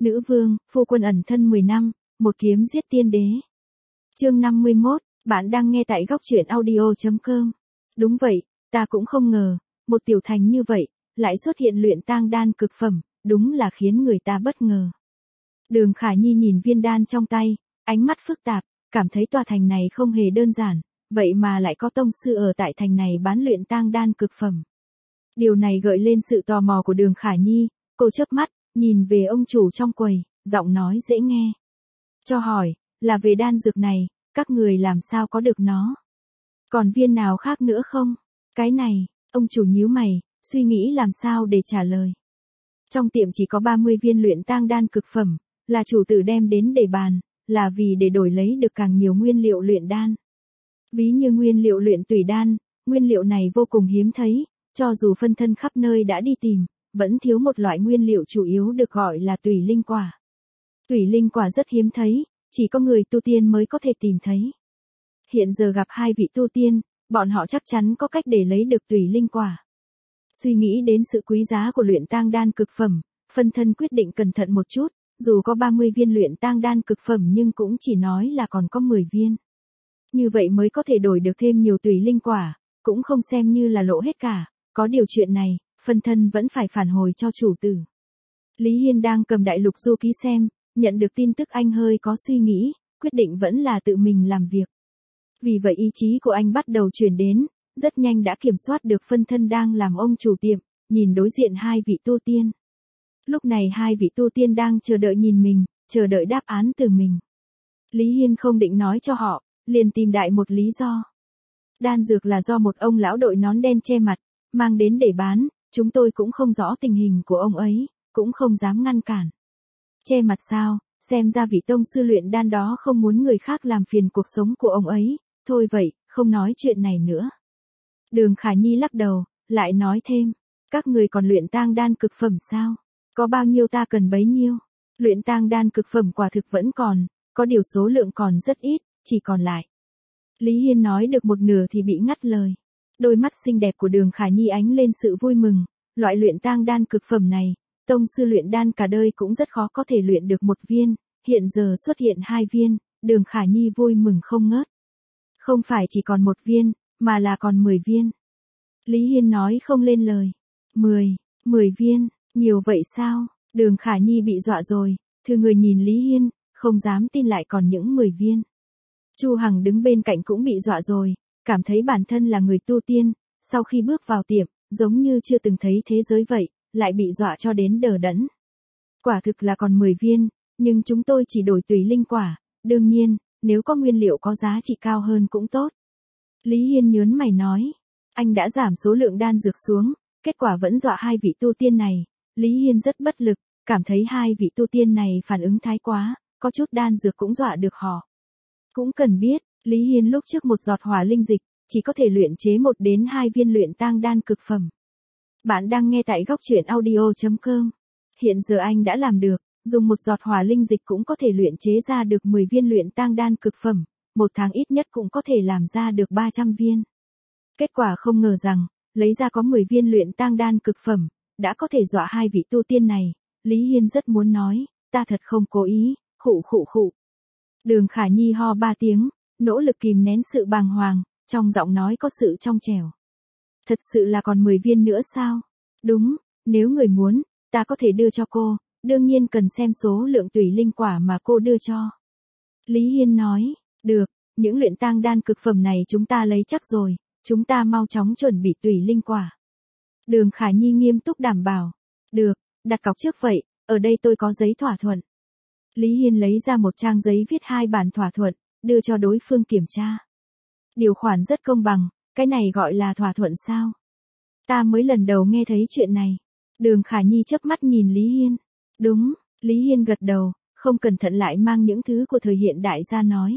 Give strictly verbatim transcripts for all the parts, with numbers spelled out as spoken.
Nữ vương, phu quân ẩn thân mười năm, một kiếm giết tiên đế. Chương năm mươi mốt, bạn đang nghe tại góc truyện audio chấm com. Đúng vậy, ta cũng không ngờ, một tiểu thành như vậy, lại xuất hiện luyện tang đan cực phẩm, đúng là khiến người ta bất ngờ. Đường Khả Nhi nhìn viên đan trong tay, ánh mắt phức tạp, cảm thấy tòa thành này không hề đơn giản, vậy mà lại có tông sư ở tại thành này bán luyện tang đan cực phẩm. Điều này gợi lên sự tò mò của Đường Khả Nhi, cô chớp mắt, nhìn về ông chủ trong quầy, giọng nói dễ nghe. Cho hỏi, là về đan dược này, các người làm sao có được nó? Còn viên nào khác nữa không? Cái này, ông chủ nhíu mày, suy nghĩ làm sao để trả lời. Trong tiệm chỉ có ba mươi viên luyện tang đan cực phẩm, là chủ tử đem đến để bàn, là vì để đổi lấy được càng nhiều nguyên liệu luyện đan. Ví như nguyên liệu luyện tủy đan, nguyên liệu này vô cùng hiếm thấy, cho dù phân thân khắp nơi đã đi tìm, vẫn thiếu một loại nguyên liệu chủ yếu được gọi là tủy linh quả. Tủy linh quả rất hiếm thấy, chỉ có người tu tiên mới có thể tìm thấy. Hiện giờ gặp hai vị tu tiên, bọn họ chắc chắn có cách để lấy được tủy linh quả. Suy nghĩ đến sự quý giá của luyện tang đan cực phẩm, phân thân quyết định cẩn thận một chút, dù có ba mươi viên luyện tang đan cực phẩm nhưng cũng chỉ nói là còn có mười viên. Như vậy mới có thể đổi được thêm nhiều tủy linh quả, cũng không xem như là lỗ hết cả, có điều chuyện này, phân thân vẫn phải phản hồi cho chủ tử. Lý Hiên đang cầm đại lục du ký xem, nhận được tin tức anh hơi có suy nghĩ, quyết định vẫn là tự mình làm việc. Vì vậy ý chí của anh bắt đầu chuyển đến, rất nhanh đã kiểm soát được phân thân đang làm ông chủ tiệm, nhìn đối diện hai vị tu tiên. Lúc này hai vị tu tiên đang chờ đợi nhìn mình, chờ đợi đáp án từ mình. Lý Hiên không định nói cho họ, liền tìm đại một lý do. Đan dược là do một ông lão đội nón đen che mặt, mang đến để bán, chúng tôi cũng không rõ tình hình của ông ấy, cũng không dám ngăn cản. Che mặt sao, xem ra vị tông sư luyện đan đó không muốn người khác làm phiền cuộc sống của ông ấy, thôi vậy, không nói chuyện này nữa. Đường Khả Nhi lắc đầu, lại nói thêm, các người còn luyện tang đan cực phẩm sao? Có bao nhiêu ta cần bấy nhiêu? Luyện tang đan cực phẩm quả thực vẫn còn, có điều số lượng còn rất ít, chỉ còn lại. Lý Hiên nói được một nửa thì bị ngắt lời. Đôi mắt xinh đẹp của Đường Khả Nhi ánh lên sự vui mừng, loại luyện tang đan cực phẩm này, tông sư luyện đan cả đời cũng rất khó có thể luyện được một viên, hiện giờ xuất hiện hai viên, Đường Khả Nhi vui mừng không ngớt. Không phải chỉ còn một viên, mà là còn mười viên. Lý Hiên nói không lên lời. Mười, mười viên, nhiều vậy sao? Đường Khả Nhi bị dọa rồi, thư người nhìn Lý Hiên, không dám tin lại còn những mười viên. Chu Hằng đứng bên cạnh cũng bị dọa rồi, cảm thấy bản thân là người tu tiên, sau khi bước vào tiệm, giống như chưa từng thấy thế giới vậy, lại bị dọa cho đến đờ đẫn. Quả thực là còn mười viên, nhưng chúng tôi chỉ đổi tùy linh quả, đương nhiên, nếu có nguyên liệu có giá trị cao hơn cũng tốt. Lý Hiên nhớn mày nói, anh đã giảm số lượng đan dược xuống, kết quả vẫn dọa hai vị tu tiên này. Lý Hiên rất bất lực, cảm thấy hai vị tu tiên này phản ứng thái quá, có chút đan dược cũng dọa được họ. Cũng cần biết, Lý Hiên lúc trước một giọt hỏa linh dịch, chỉ có thể luyện chế một đến hai viên luyện tang đan cực phẩm. Bạn đang nghe tại góc truyện audio chấm com. Hiện giờ anh đã làm được, dùng một giọt hỏa linh dịch cũng có thể luyện chế ra được mười viên luyện tang đan cực phẩm, một tháng ít nhất cũng có thể làm ra được ba trăm viên. Kết quả không ngờ rằng, lấy ra có mười viên luyện tang đan cực phẩm, đã có thể dọa hai vị tu tiên này. Lý Hiên rất muốn nói, ta thật không cố ý, khụ khụ khụ. Đường Khả Nhi ho ba tiếng, nỗ lực kìm nén sự bàng hoàng, trong giọng nói có sự trong trẻo. Thật sự là còn mười viên nữa sao? Đúng, nếu người muốn, ta có thể đưa cho cô, đương nhiên cần xem số lượng tùy linh quả mà cô đưa cho. Lý Hiên nói, được, những luyện tang đan cực phẩm này chúng ta lấy chắc rồi, chúng ta mau chóng chuẩn bị tùy linh quả. Đường Khả Nhi nghiêm túc đảm bảo, được, đặt cọc trước vậy, ở đây tôi có giấy thỏa thuận. Lý Hiên lấy ra một trang giấy viết hai bản thỏa thuận, đưa cho đối phương kiểm tra. Điều khoản rất công bằng, cái này gọi là thỏa thuận sao? Ta mới lần đầu nghe thấy chuyện này. Đường Khả Nhi chớp mắt nhìn Lý Hiên. Đúng, Lý Hiên gật đầu, không cẩn thận lại mang những thứ của thời hiện đại ra nói.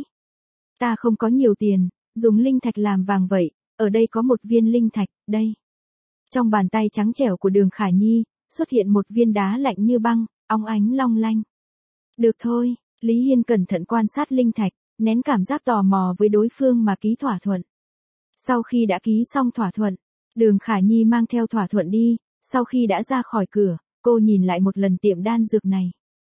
Ta không có nhiều tiền, dùng linh thạch làm vàng vậy, ở đây có một viên linh thạch, đây. Trong bàn tay trắng trẻo của Đường Khả Nhi, xuất hiện một viên đá lạnh như băng, óng ánh long lanh. Được thôi, Lý Hiên cẩn thận quan sát linh thạch, nén cảm giác tò mò với đối phương mà ký thỏa thuận. Sau khi đã ký xong thỏa thuận, Đường Khả Nhi mang theo thỏa thuận đi, sau khi đã ra khỏi cửa, cô nhìn lại một lần tiệm đan dược này.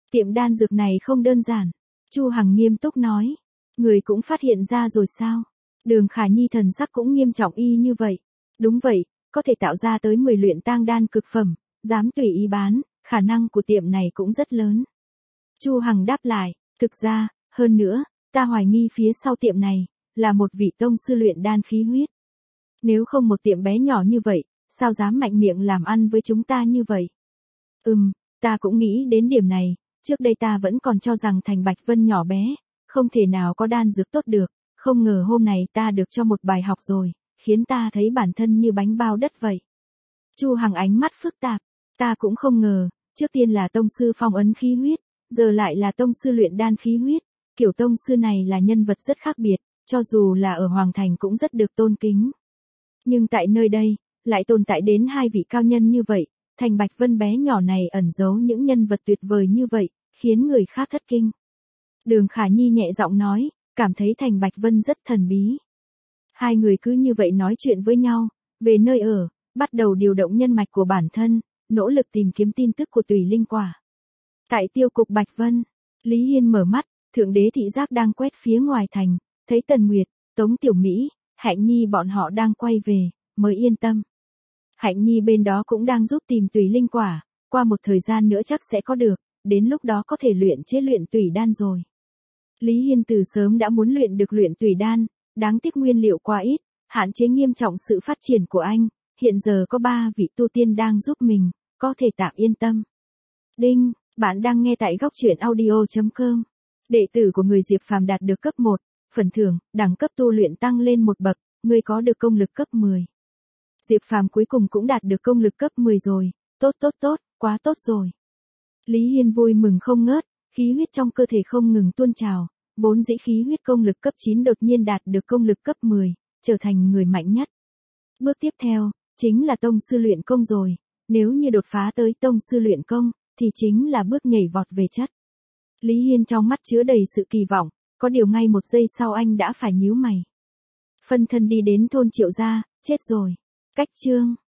Tiệm đan dược này không đơn giản. Chu Hằng nghiêm túc nói. Người cũng phát hiện ra rồi sao? Đường Khả Nhi thần sắc cũng nghiêm trọng y như vậy. Đúng vậy, có thể tạo ra tới mười luyện tang đan cực phẩm, dám tùy ý bán, khả năng của tiệm này cũng rất lớn. Chu Hằng đáp lại, thực ra, hơn nữa, ta hoài nghi phía sau tiệm này, là một vị tông sư luyện đan khí huyết. Nếu không một tiệm bé nhỏ như vậy, sao dám mạnh miệng làm ăn với chúng ta như vậy? Ừm, ta cũng nghĩ đến điểm này, trước đây ta vẫn còn cho rằng Thành Bạch Vân nhỏ bé, không thể nào có đan dược tốt được, không ngờ hôm nay ta được cho một bài học rồi, khiến ta thấy bản thân như bánh bao đất vậy. Chu Hằng ánh mắt phức tạp, ta cũng không ngờ, trước tiên là tông sư phong ấn khí huyết, giờ lại là tông sư luyện đan khí huyết, kiểu tông sư này là nhân vật rất khác biệt, cho dù là ở Hoàng Thành cũng rất được tôn kính. Nhưng tại nơi đây, lại tồn tại đến hai vị cao nhân như vậy, Thành Bạch Vân bé nhỏ này ẩn giấu những nhân vật tuyệt vời như vậy, khiến người khác thất kinh. Đường Khả Nhi nhẹ giọng nói, cảm thấy Thành Bạch Vân rất thần bí. Hai người cứ như vậy nói chuyện với nhau, về nơi ở, bắt đầu điều động nhân mạch của bản thân, nỗ lực tìm kiếm tin tức của Tùy Linh Quả. Tại tiêu cục Bạch Vân, Lý Hiên mở mắt, thượng đế thị giác đang quét phía ngoài thành, thấy Tần Nguyệt, Tống Tiểu Mỹ, Hạnh Nhi bọn họ đang quay về, mới yên tâm. Hạnh Nhi bên đó cũng đang giúp tìm Tùy Linh Quả, qua một thời gian nữa chắc sẽ có được, đến lúc đó có thể luyện chế luyện tùy đan rồi. Lý Hiên từ sớm đã muốn luyện được luyện tùy đan, đáng tiếc nguyên liệu quá ít, hạn chế nghiêm trọng sự phát triển của anh, hiện giờ có ba vị tu tiên đang giúp mình, có thể tạm yên tâm. Đinh, bạn đang nghe tại góc truyện audio chấm com. Đệ tử của người Diệp Phàm đạt được cấp một, phần thưởng, đẳng cấp tu luyện tăng lên một bậc, người có được công lực cấp mười. Diệp Phàm cuối cùng cũng đạt được công lực cấp mười rồi, tốt tốt tốt, quá tốt rồi. Lý Hiên vui mừng không ngớt, khí huyết trong cơ thể không ngừng tuôn trào, vốn dĩ khí huyết công lực cấp chín đột nhiên đạt được công lực cấp mười, trở thành người mạnh nhất. Bước tiếp theo, chính là tông sư luyện công rồi, nếu như đột phá tới tông sư luyện công, thì chính là bước nhảy vọt về chất. Lý Hiên trong mắt chứa đầy sự kỳ vọng, có điều ngay một giây sau anh đã phải nhíu mày. Phân thân đi đến thôn Triệu gia, chết rồi. Cách chương